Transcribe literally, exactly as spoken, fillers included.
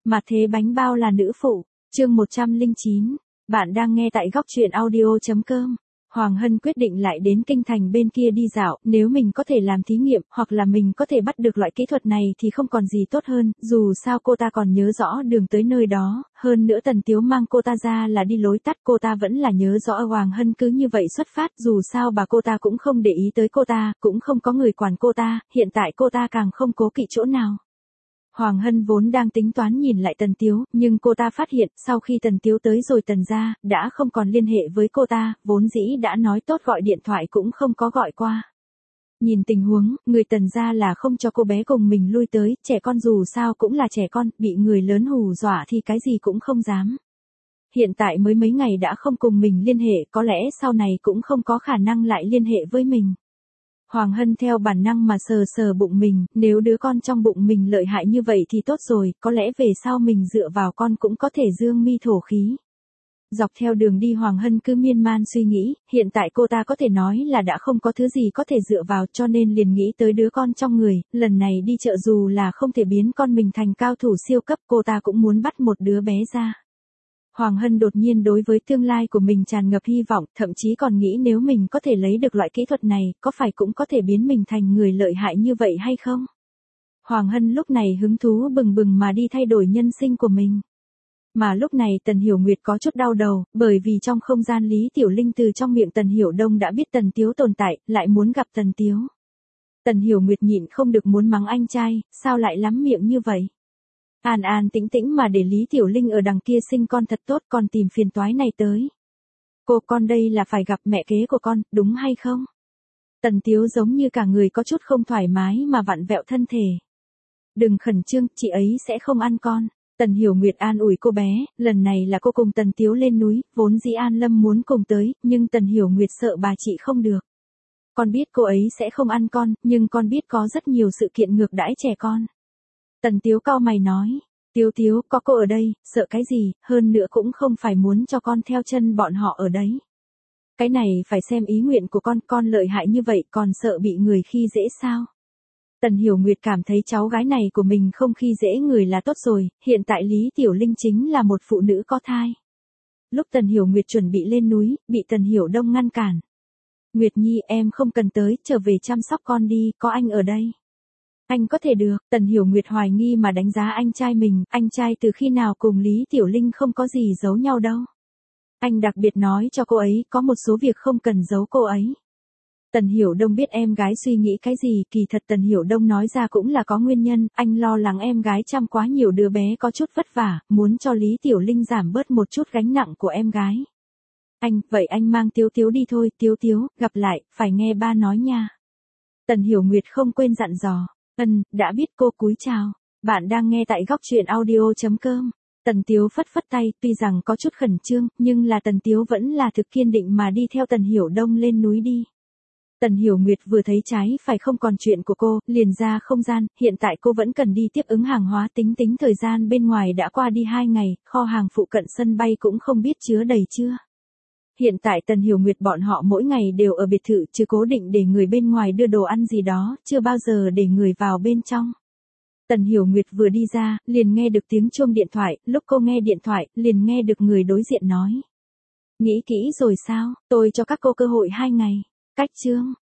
Mà thế bánh bao là nữ phụ, chương một trăm lẻ chín. Bạn đang nghe tại góc truyện audio chấm com. Hoàng Hân quyết định lại đến kinh thành bên kia đi dạo, nếu mình có thể làm thí nghiệm, hoặc là mình có thể bắt được loại kỹ thuật này thì không còn gì tốt hơn, dù sao cô ta còn nhớ rõ đường tới nơi đó, hơn nữa Tần Tiếu mang cô ta ra là đi lối tắt, cô ta vẫn là nhớ rõ Hoàng Hân cứ như vậy xuất phát, dù sao bà cô ta cũng không để ý tới cô ta, cũng không có người quản cô ta, hiện tại cô ta càng không cố kỵ chỗ nào. Hoàng Hân vốn đang tính toán nhìn lại Tần Tiếu, nhưng cô ta phát hiện, sau khi Tần Tiếu tới rồi Tần gia, đã không còn liên hệ với cô ta, vốn dĩ đã nói tốt gọi điện thoại cũng không có gọi qua. Nhìn tình huống, người Tần gia là không cho cô bé cùng mình lui tới, trẻ con dù sao cũng là trẻ con, bị người lớn hù dọa thì cái gì cũng không dám. Hiện tại mới mấy ngày đã không cùng mình liên hệ, có lẽ sau này cũng không có khả năng lại liên hệ với mình. Hoàng Hân theo bản năng mà sờ sờ bụng mình, nếu đứa con trong bụng mình lợi hại như vậy thì tốt rồi, có lẽ về sau mình dựa vào con cũng có thể dương mi thổ khí. Dọc theo đường đi Hoàng Hân cứ miên man suy nghĩ, hiện tại cô ta có thể nói là đã không có thứ gì có thể dựa vào cho nên liền nghĩ tới đứa con trong người, lần này đi chợ dù là không thể biến con mình thành cao thủ siêu cấp cô ta cũng muốn bắt một đứa bé ra. Hoàng Hân đột nhiên đối với tương lai của mình tràn ngập hy vọng, thậm chí còn nghĩ nếu mình có thể lấy được loại kỹ thuật này, có phải cũng có thể biến mình thành người lợi hại như vậy hay không? Hoàng Hân lúc này hứng thú bừng bừng mà đi thay đổi nhân sinh của mình. Mà lúc này Tần Hiểu Nguyệt có chút đau đầu, bởi vì trong không gian Lý Tiểu Linh từ trong miệng Tần Hiểu Đông đã biết Tần Tiếu tồn tại, lại muốn gặp Tần Tiếu. Tần Hiểu Nguyệt nhịn không được muốn mắng anh trai, sao lại lắm miệng như vậy? An an tĩnh tĩnh mà để Lý Tiểu Linh ở đằng kia sinh con thật tốt, còn tìm phiền toái này tới. Cô con đây là phải gặp mẹ kế của con, đúng hay không? Tần Tiếu giống như cả người có chút không thoải mái mà vặn vẹo thân thể. Đừng khẩn trương, chị ấy sẽ không ăn con. Tần Hiểu Nguyệt an ủi cô bé, lần này là cô cùng Tần Tiếu lên núi, vốn dĩ An Lâm muốn cùng tới, nhưng Tần Hiểu Nguyệt sợ bà chị không được. Con biết cô ấy sẽ không ăn con, nhưng con biết có rất nhiều sự kiện ngược đãi trẻ con. Tần Tiếu cau mày nói, Tiếu Tiếu, có cô ở đây, sợ cái gì, hơn nữa cũng không phải muốn cho con theo chân bọn họ ở đấy. Cái này phải xem ý nguyện của con, con lợi hại như vậy còn sợ bị người khi dễ sao? Tần Hiểu Nguyệt cảm thấy cháu gái này của mình không khi dễ người là tốt rồi, hiện tại Lý Tiểu Linh chính là một phụ nữ có thai. Lúc Tần Hiểu Nguyệt chuẩn bị lên núi, bị Tần Hiểu Đông ngăn cản. Nguyệt Nhi em không cần tới, trở về chăm sóc con đi, có anh ở đây. Anh có thể được, Tần Hiểu Nguyệt hoài nghi mà đánh giá anh trai mình, anh trai từ khi nào cùng Lý Tiểu Linh không có gì giấu nhau đâu. Anh đặc biệt nói cho cô ấy, có một số việc không cần giấu cô ấy. Tần Hiểu Đông biết em gái suy nghĩ cái gì, kỳ thật Tần Hiểu Đông nói ra cũng là có nguyên nhân, anh lo lắng em gái chăm quá nhiều đứa bé có chút vất vả, muốn cho Lý Tiểu Linh giảm bớt một chút gánh nặng của em gái. Anh, vậy anh mang Tiếu Tiếu đi thôi, Tiếu Tiếu, gặp lại, phải nghe ba nói nha. Tần Hiểu Nguyệt không quên dặn dò. Ừm, đã biết cô cúi chào. Bạn đang nghe tại góc truyện audio chấm com. Tần Tiếu phất phất tay, tuy rằng có chút khẩn trương, nhưng là Tần Tiếu vẫn là thực kiên định mà đi theo Tần Hiểu Đông lên núi đi. Tần Hiểu Nguyệt vừa thấy trái phải không còn chuyện của cô, liền ra không gian, hiện tại cô vẫn cần đi tiếp ứng hàng hóa, tính tính thời gian bên ngoài đã qua đi hai ngày, kho hàng phụ cận sân bay cũng không biết chứa đầy chưa. Hiện tại Tần Hiểu Nguyệt bọn họ mỗi ngày đều ở biệt thự, chứ cố định để người bên ngoài đưa đồ ăn gì đó, chưa bao giờ để người vào bên trong. Tần Hiểu Nguyệt vừa đi ra, liền nghe được tiếng chuông điện thoại, lúc cô nghe điện thoại, liền nghe được người đối diện nói. Nghĩ kỹ rồi sao, tôi cho các cô cơ hội hai ngày. Cách chương,